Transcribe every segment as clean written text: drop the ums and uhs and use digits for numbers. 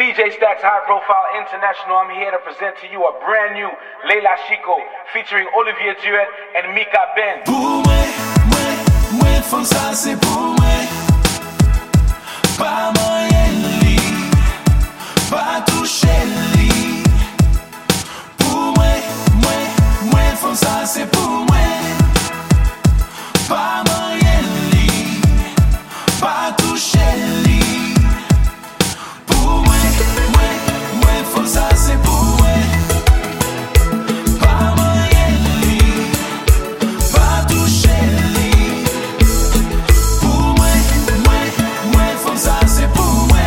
DJ Stacks High Profile International. I'm here to present to you a brand new Leila Chico featuring Olivier Duet and Mika Ben. Pour moi, font ça c'est pour moi. Pas moyen li, pas toucher li. Pour moi, font ça c'est pour moi. Pas moyen li, pas toucher li. Faut ça c'est pour moi. Pas moyen li, pas toucher li. Pour moi, faut ça c'est pour moi.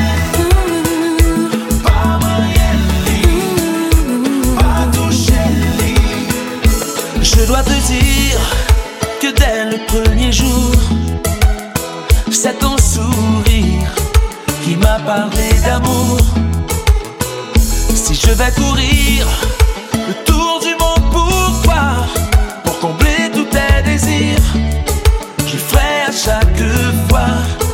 Pas moyen li, pas toucher li. Je dois te dire que dès le premier jour, c'est ton sourire qui m'a parlé d'amour. Si je vais courir le tour du monde pour toi, pour combler tous tes désirs, je ferai à chaque fois.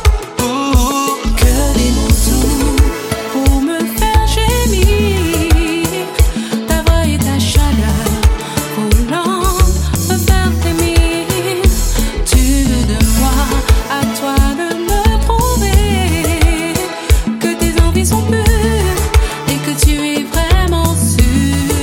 Que des mots doux pour me faire gémir. Ta voix et ta chaleur voulant me faire frémir. Tu veux de moi, à toi de me prouver que tes envies sont pures. Tu es vraiment sûr.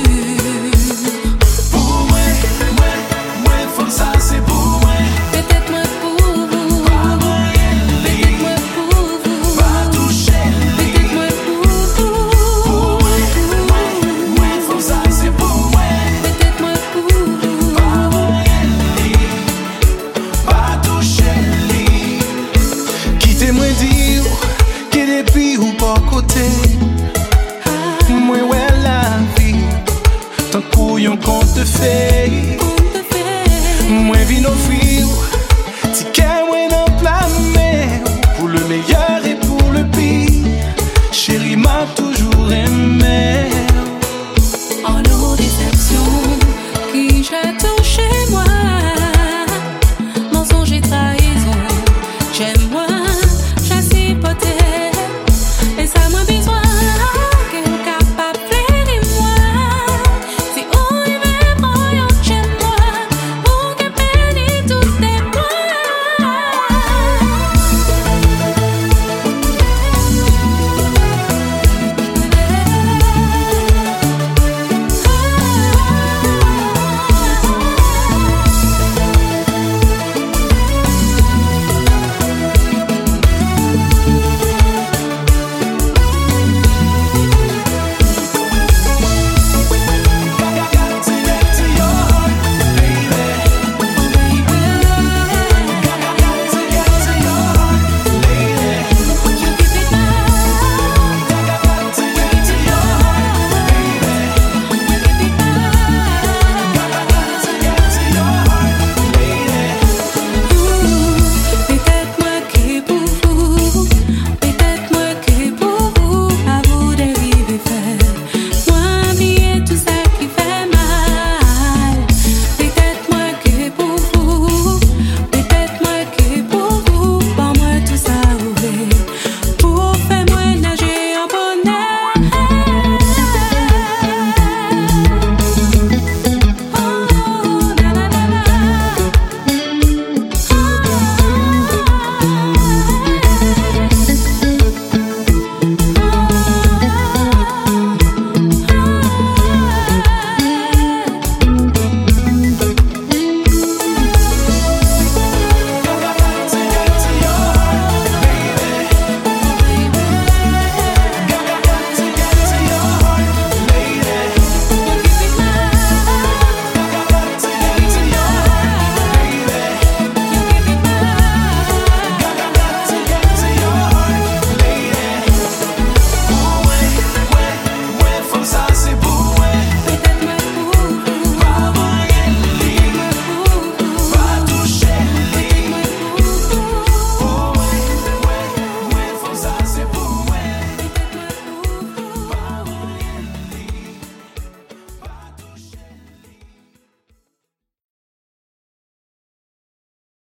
Pour moi, faut ça c'est pour moi. Peut-être moi pour vous. Pas moyen li, peut-être moi pour vous. pas toucher li. Peut-être moi pour vous. Pour moi, faut ça c'est pour moi. Peut-être moi pour vous. Pas moyen li, pas toucher li. Quittez-moi dire que depuis ou pas côté. Moi ouais la vie, tant couillon qu'on te fait.